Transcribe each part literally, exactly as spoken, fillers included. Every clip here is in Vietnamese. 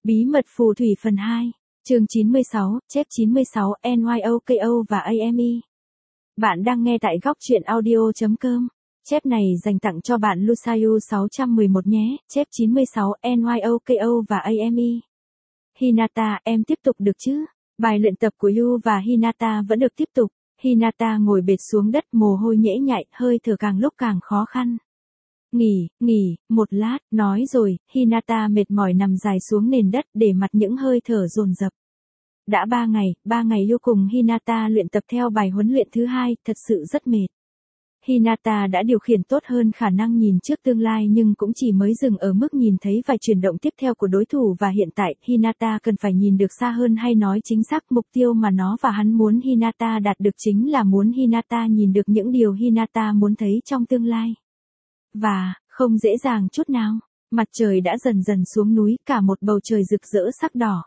Bí mật phù thủy phần hai, chương chín mươi sáu, chép chín mươi sáu, NYOKO và a em e. Bạn đang nghe tại góc truyện audio chấm com. Chép này dành tặng cho bạn Lusayu sáu trăm mười một nhé, chép chín mươi sáu, NYOKO và a em e. Hinata, em tiếp tục được chứ? Bài luyện tập của Yu và Hinata vẫn được tiếp tục. Hinata ngồi bệt xuống đất, mồ hôi nhễ nhại, hơi thở càng lúc càng khó khăn. Nghỉ, nghỉ, một lát, nói rồi, Hinata mệt mỏi nằm dài xuống nền đất, để mặt những hơi thở dồn dập. Đã ba ngày, ba ngày Yu cùng Hinata luyện tập theo bài huấn luyện thứ hai, thật sự rất mệt. Hinata đã điều khiển tốt hơn khả năng nhìn trước tương lai nhưng cũng chỉ mới dừng ở mức nhìn thấy vài chuyển động tiếp theo của đối thủ và hiện tại, Hinata cần phải nhìn được xa hơn, hay nói chính xác mục tiêu mà nó và hắn muốn Hinata đạt được chính là muốn Hinata nhìn được những điều Hinata muốn thấy trong tương lai. Và, không dễ dàng chút nào, mặt trời đã dần dần xuống núi, cả một bầu trời rực rỡ sắc đỏ.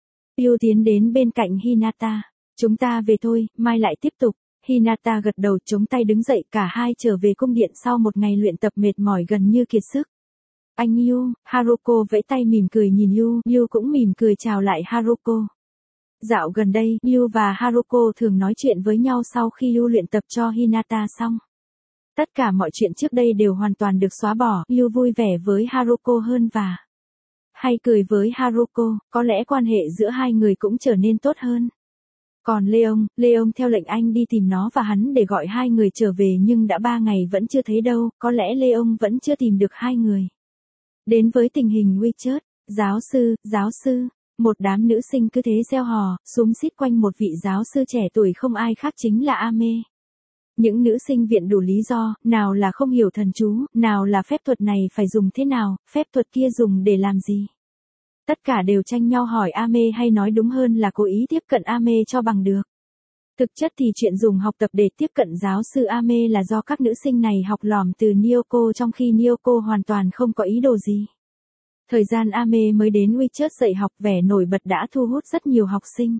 Yu tiến đến bên cạnh Hinata. Chúng ta về thôi, mai lại tiếp tục. Hinata gật đầu, chống tay đứng dậy, cả hai trở về cung điện sau một ngày luyện tập mệt mỏi gần như kiệt sức. Anh Yu, Haruko vẫy tay mỉm cười nhìn Yu, Yu cũng mỉm cười chào lại Haruko. Dạo gần đây, Yu và Haruko thường nói chuyện với nhau sau khi Yu luyện tập cho Hinata xong. Tất cả mọi chuyện trước đây đều hoàn toàn được xóa bỏ, Yu vui vẻ với Haruko hơn và hay cười với Haruko, có lẽ quan hệ giữa hai người cũng trở nên tốt hơn. Còn Leon, Leon theo lệnh anh đi tìm nó và hắn để gọi hai người trở về nhưng đã ba ngày vẫn chưa thấy đâu, có lẽ Leon vẫn chưa tìm được hai người. Đến với tình hình WeChat, giáo sư, giáo sư, một đám nữ sinh cứ thế reo hò, xúm xít quanh một vị giáo sư trẻ tuổi không ai khác chính là Ame. Những nữ sinh viện đủ lý do, nào là không hiểu thần chú, nào là phép thuật này phải dùng thế nào, phép thuật kia dùng để làm gì. Tất cả đều tranh nhau hỏi Ame, hay nói đúng hơn là cố ý tiếp cận Ame cho bằng được. Thực chất thì chuyện dùng học tập để tiếp cận giáo sư Ame là do các nữ sinh này học lỏm từ Nyoko, trong khi Nyoko hoàn toàn không có ý đồ gì. Thời gian Ame mới đến WeChat dạy học, vẻ nổi bật đã thu hút rất nhiều học sinh.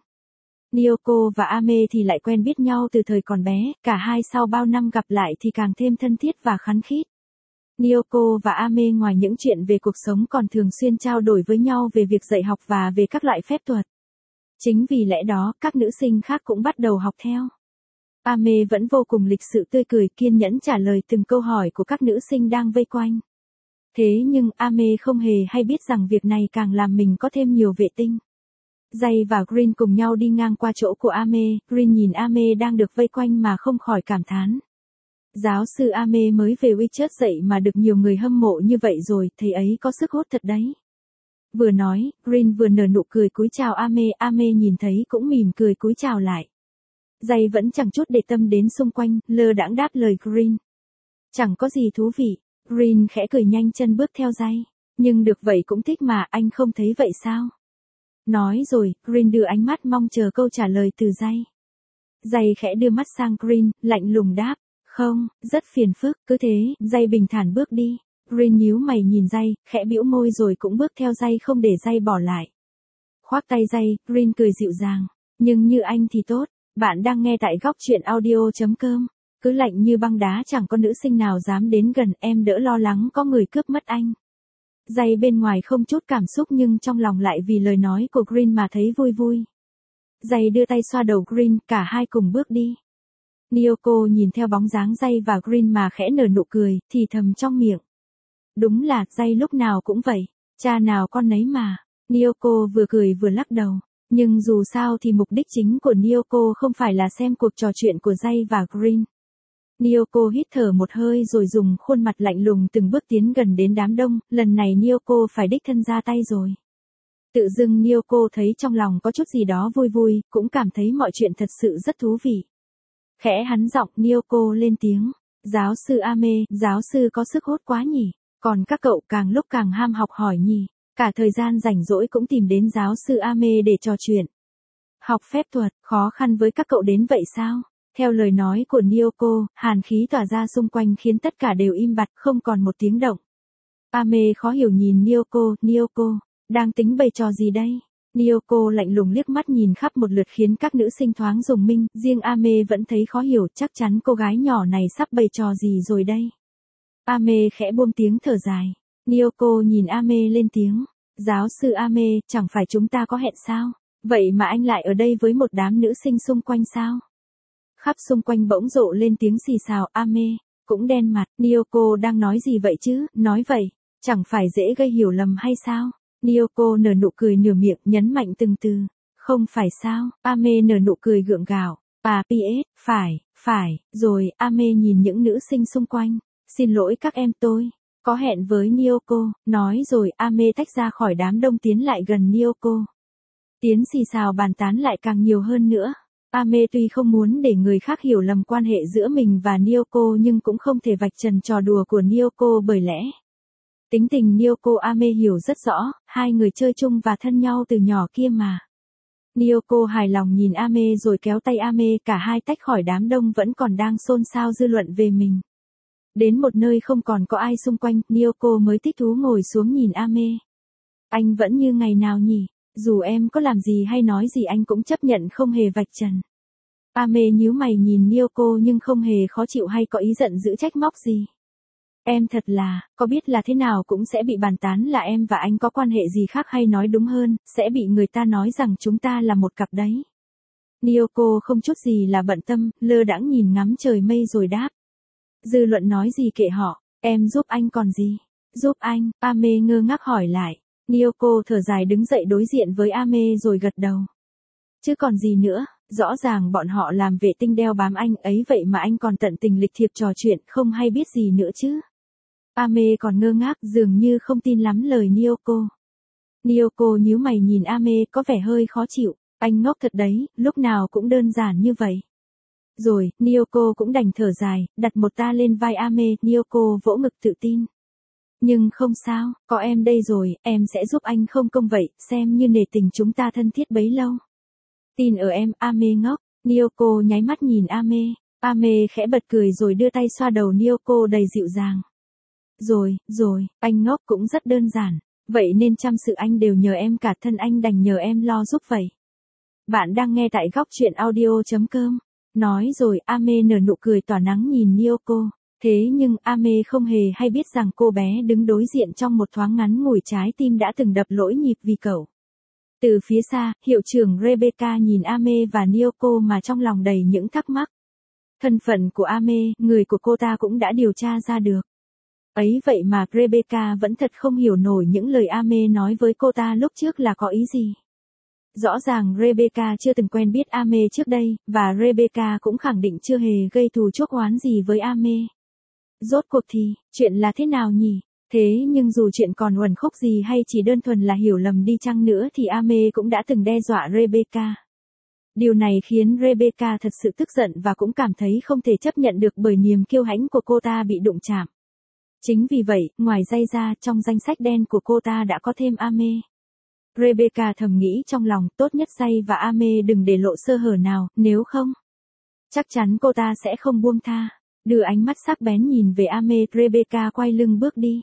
Nyoko và Ame thì lại quen biết nhau từ thời còn bé, cả hai sau bao năm gặp lại thì càng thêm thân thiết và khăng khít. Nyoko và Ame ngoài những chuyện về cuộc sống còn thường xuyên trao đổi với nhau về việc dạy học và về các loại phép thuật. Chính vì lẽ đó, các nữ sinh khác cũng bắt đầu học theo. Ame vẫn vô cùng lịch sự tươi cười, kiên nhẫn trả lời từng câu hỏi của các nữ sinh đang vây quanh. Thế nhưng Ame không hề hay biết rằng việc này càng làm mình có thêm nhiều vệ tinh. Jay và Green cùng nhau đi ngang qua chỗ của Ame, Green nhìn Ame đang được vây quanh mà không khỏi cảm thán. Giáo sư Ame mới về WeChat dạy mà được nhiều người hâm mộ như vậy rồi, thầy ấy có sức hút thật đấy. Vừa nói, Green vừa nở nụ cười cúi chào Ame, Ame nhìn thấy cũng mỉm cười cúi chào lại. Jay vẫn chẳng chút để tâm đến xung quanh, lơ đãng đáp lời Green. Chẳng có gì thú vị, Green khẽ cười nhanh chân bước theo Jay. Nhưng được vậy cũng thích mà, anh không thấy vậy sao? Nói rồi, Green đưa ánh mắt mong chờ câu trả lời từ Jay. Jay khẽ đưa mắt sang Green, lạnh lùng đáp. Không, rất phiền phức, cứ thế, Jay bình thản bước đi. Green nhíu mày nhìn Jay, khẽ bĩu môi rồi cũng bước theo Jay không để Jay bỏ lại. Khoác tay Jay, Green cười dịu dàng. Nhưng như anh thì tốt, bạn đang nghe tại góc truyện audio chấm com. Cứ lạnh như băng đá, chẳng có nữ sinh nào dám đến gần, em đỡ lo lắng có người cướp mất anh. Jay bên ngoài không chút cảm xúc nhưng trong lòng lại vì lời nói của Green mà thấy vui vui. Jay đưa tay xoa đầu Green, cả hai cùng bước đi. Nyoko nhìn theo bóng dáng Jay và Green mà khẽ nở nụ cười, thì thầm trong miệng. Đúng là, Jay lúc nào cũng vậy, cha nào con nấy mà. Nyoko vừa cười vừa lắc đầu. Nhưng dù sao thì mục đích chính của Nyoko không phải là xem cuộc trò chuyện của Jay và Green. Nyoko hít thở một hơi rồi dùng khuôn mặt lạnh lùng từng bước tiến gần đến đám đông, lần này Nyoko phải đích thân ra tay rồi. Tự dưng Nyoko thấy trong lòng có chút gì đó vui vui, cũng cảm thấy mọi chuyện thật sự rất thú vị. Khẽ hắn giọng, Nyoko lên tiếng. Giáo sư Ame, giáo sư có sức hút quá nhỉ, còn các cậu càng lúc càng ham học hỏi nhỉ, cả thời gian rảnh rỗi cũng tìm đến giáo sư Ame để trò chuyện. Học phép thuật, khó khăn với các cậu đến vậy sao? Theo lời nói của Nyoko, hàn khí tỏa ra xung quanh khiến tất cả đều im bặt, không còn một tiếng động. Ame khó hiểu nhìn Nyoko, Nyoko, đang tính bày trò gì đây? Nyoko lạnh lùng liếc mắt nhìn khắp một lượt khiến các nữ sinh thoáng rùng mình, riêng Ame vẫn thấy khó hiểu, chắc chắn cô gái nhỏ này sắp bày trò gì rồi đây. Ame khẽ buông tiếng thở dài. Nyoko nhìn Ame lên tiếng. Giáo sư Ame, chẳng phải chúng ta có hẹn sao? Vậy mà anh lại ở đây với một đám nữ sinh xung quanh sao? Khắp xung quanh bỗng rộ lên tiếng xì xào. Ame cũng đen mặt. Nyoko đang nói gì vậy chứ? Nói vậy, chẳng phải dễ gây hiểu lầm hay sao? Nyoko nở nụ cười nửa miệng, nhấn mạnh từng từ. Không phải sao? Ame nở nụ cười gượng gạo. À, pê ét, phải, phải, rồi. Ame nhìn những nữ sinh xung quanh. Xin lỗi các em, tôi có hẹn với Nyoko. Nói rồi, Ame tách ra khỏi đám đông tiến lại gần Nyoko. Tiếng xì xào bàn tán lại càng nhiều hơn nữa. Ame tuy không muốn để người khác hiểu lầm quan hệ giữa mình và Nyoko nhưng cũng không thể vạch trần trò đùa của Nyoko bởi lẽ tính tình Nyoko Ame hiểu rất rõ, hai người chơi chung và thân nhau từ nhỏ kia mà. Nyoko hài lòng nhìn Ame rồi kéo tay Ame, cả hai tách khỏi đám đông vẫn còn đang xôn xao dư luận về mình. Đến một nơi không còn có ai xung quanh, Nyoko mới thích thú ngồi xuống nhìn Ame. Anh vẫn như ngày nào nhỉ? Dù em có làm gì hay nói gì anh cũng chấp nhận không hề vạch trần. Ame nhíu mày nhìn Nyoko nhưng không hề khó chịu hay có ý giận dữ trách móc gì. Em thật là, có biết là thế nào cũng sẽ bị bàn tán là em và anh có quan hệ gì khác, hay nói đúng hơn, sẽ bị người ta nói rằng chúng ta là một cặp đấy. Nyoko không chút gì là bận tâm, lơ đãng nhìn ngắm trời mây rồi đáp. Dư luận nói gì kệ họ, em giúp anh còn gì. Giúp anh? Ame ngơ ngác hỏi lại. Nyoko thở dài đứng dậy đối diện với Ame rồi gật đầu. Chứ còn gì nữa, rõ ràng bọn họ làm vệ tinh đeo bám anh ấy vậy mà anh còn tận tình lịch thiệp trò chuyện, không hay biết gì nữa chứ. Ame còn ngơ ngác, dường như không tin lắm lời Nyoko. Nyoko nhíu mày nhìn Ame, có vẻ hơi khó chịu. Anh ngốc thật đấy, lúc nào cũng đơn giản như vậy. Rồi, Nyoko cũng đành thở dài, đặt một ta lên vai Ame, Nyoko vỗ ngực tự tin. Nhưng không sao, có em đây rồi, em sẽ giúp anh không công vậy, xem như nể tình chúng ta thân thiết bấy lâu. Tin ở em, Ame ngốc. Nyoko nháy mắt nhìn Ame. Ame khẽ bật cười rồi đưa tay xoa đầu Nyoko đầy dịu dàng. Rồi, rồi, anh ngốc cũng rất đơn giản. Vậy nên trăm sự anh đều nhờ em, cả thân anh đành nhờ em lo giúp vậy. Bạn đang nghe tại góc truyện audio chấm com. Nói rồi, Ame nở nụ cười tỏa nắng nhìn Nyoko. Thế nhưng Ame không hề hay biết rằng cô bé đứng đối diện trong một thoáng ngắn ngủi trái tim đã từng đập lỗi nhịp vì cậu. Từ phía xa, hiệu trưởng Rebecca nhìn Ame và Nyoko mà trong lòng đầy những thắc mắc. Thân phận của Ame, người của cô ta cũng đã điều tra ra được. Ấy vậy mà Rebecca vẫn thật không hiểu nổi những lời Ame nói với cô ta lúc trước là có ý gì. Rõ ràng Rebecca chưa từng quen biết Ame trước đây, và Rebecca cũng khẳng định chưa hề gây thù chuốc oán gì với Ame. Rốt cuộc thì, chuyện là thế nào nhỉ? Thế nhưng dù chuyện còn uẩn khúc gì hay chỉ đơn thuần là hiểu lầm đi chăng nữa thì Ame cũng đã từng đe dọa Rebecca. Điều này khiến Rebecca thật sự tức giận và cũng cảm thấy không thể chấp nhận được bởi niềm kiêu hãnh của cô ta bị đụng chạm. Chính vì vậy, ngoài Jay ra, trong danh sách đen của cô ta đã có thêm Ame. Rebecca thầm nghĩ trong lòng, tốt nhất Jay và Ame đừng để lộ sơ hở nào, nếu không, chắc chắn cô ta sẽ không buông tha. Đưa ánh mắt sắc bén nhìn về Ame, Rebecca quay lưng bước đi.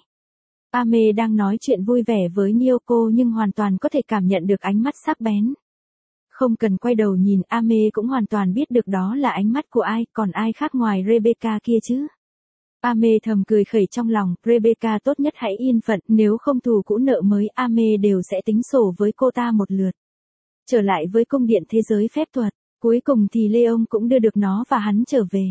Ame đang nói chuyện vui vẻ với Nyoko nhưng hoàn toàn có thể cảm nhận được ánh mắt sắc bén. Không cần quay đầu nhìn, Ame cũng hoàn toàn biết được đó là ánh mắt của ai, còn ai khác ngoài Rebecca kia chứ. Ame thầm cười khẩy trong lòng, Rebecca tốt nhất hãy yên phận, nếu không thù cũ nợ mới, Ame đều sẽ tính sổ với cô ta một lượt. Trở lại với cung điện thế giới phép thuật, cuối cùng thì Leon cũng đưa được nó và hắn trở về.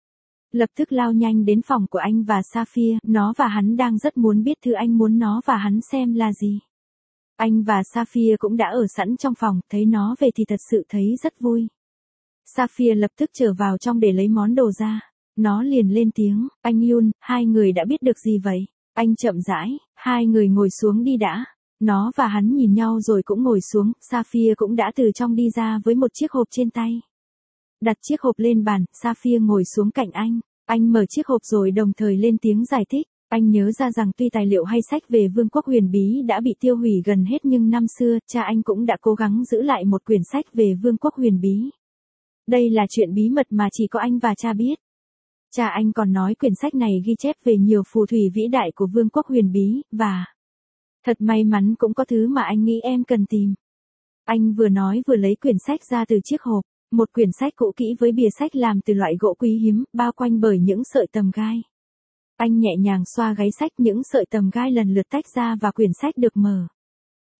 Lập tức lao nhanh đến phòng của anh và Sapphire, nó và hắn đang rất muốn biết thứ anh muốn nó và hắn xem là gì. Anh và Sapphire cũng đã ở sẵn trong phòng, thấy nó về thì thật sự thấy rất vui. Sapphire lập tức trở vào trong để lấy món đồ ra. Nó liền lên tiếng, anh Yun, hai người đã biết được gì vậy? Anh chậm rãi, hai người ngồi xuống đi đã. Nó và hắn nhìn nhau rồi cũng ngồi xuống, Sapphire cũng đã từ trong đi ra với một chiếc hộp trên tay. Đặt chiếc hộp lên bàn, Sapphire ngồi xuống cạnh anh. Anh mở chiếc hộp rồi đồng thời lên tiếng giải thích. Anh nhớ ra rằng tuy tài liệu hay sách về Vương quốc huyền bí đã bị tiêu hủy gần hết nhưng năm xưa, cha anh cũng đã cố gắng giữ lại một quyển sách về Vương quốc huyền bí. Đây là chuyện bí mật mà chỉ có anh và cha biết. Cha anh còn nói quyển sách này ghi chép về nhiều phù thủy vĩ đại của Vương quốc huyền bí, và thật may mắn cũng có thứ mà anh nghĩ em cần tìm. Anh vừa nói vừa lấy quyển sách ra từ chiếc hộp, một quyển sách cũ kỹ với bìa sách làm từ loại gỗ quý hiếm, bao quanh bởi những sợi tầm gai. Anh nhẹ nhàng xoa gáy sách, những sợi tầm gai lần lượt tách ra và quyển sách được mở.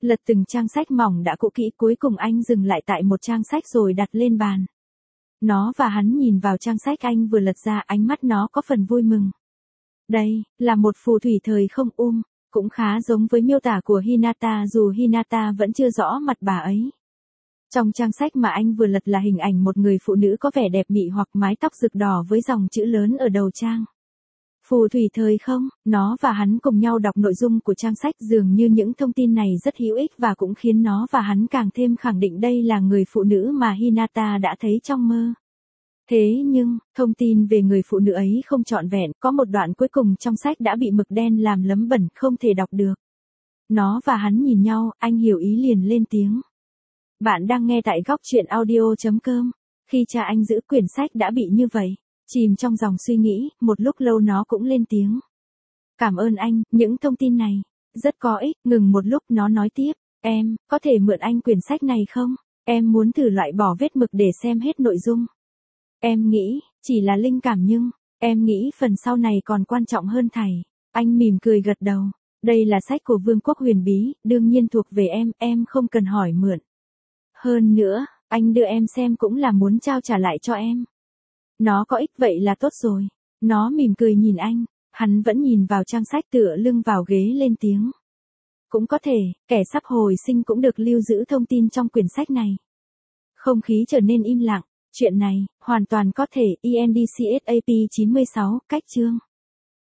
Lật từng trang sách mỏng đã cũ kỹ, cuối cùng anh dừng lại tại một trang sách rồi đặt lên bàn. Nó và hắn nhìn vào trang sách anh vừa lật ra, ánh mắt nó có phần vui mừng. Đây, là một phù thủy thời không um, cũng khá giống với miêu tả của Hinata dù Hinata vẫn chưa rõ mặt bà ấy. Trong trang sách mà anh vừa lật là hình ảnh một người phụ nữ có vẻ đẹp mị hoặc mái tóc rực đỏ với dòng chữ lớn ở đầu trang. Phù thủy thời không, nó và hắn cùng nhau đọc nội dung của trang sách, dường như những thông tin này rất hữu ích và cũng khiến nó và hắn càng thêm khẳng định đây là người phụ nữ mà Hinata đã thấy trong mơ. Thế nhưng, thông tin về người phụ nữ ấy không trọn vẹn, có một đoạn cuối cùng trong sách đã bị mực đen làm lấm bẩn, không thể đọc được. Nó và hắn nhìn nhau, anh hiểu ý liền lên tiếng. Bạn đang nghe tại góc truyện audio chấm com. Khi cha anh giữ quyển sách đã bị như vậy, chìm trong dòng suy nghĩ, một lúc lâu nó cũng lên tiếng. Cảm ơn anh, những thông tin này rất có ích. Ngừng một lúc nó nói tiếp, em, có thể mượn anh quyển sách này không? Em muốn thử loại bỏ vết mực để xem hết nội dung. Em nghĩ, chỉ là linh cảm nhưng, em nghĩ phần sau này còn quan trọng hơn thầy. Anh mỉm cười gật đầu. Đây là sách của Vương quốc huyền bí, đương nhiên thuộc về em, em không cần hỏi mượn. Hơn nữa, anh đưa em xem cũng là muốn trao trả lại cho em. Nó có ích vậy là tốt rồi. Nó mỉm cười nhìn anh, hắn vẫn nhìn vào trang sách tựa lưng vào ghế lên tiếng. Cũng có thể, kẻ sắp hồi sinh cũng được lưu giữ thông tin trong quyển sách này. Không khí trở nên im lặng, chuyện này, hoàn toàn có thể. E N D C S A P chín mươi sáu, cách chương.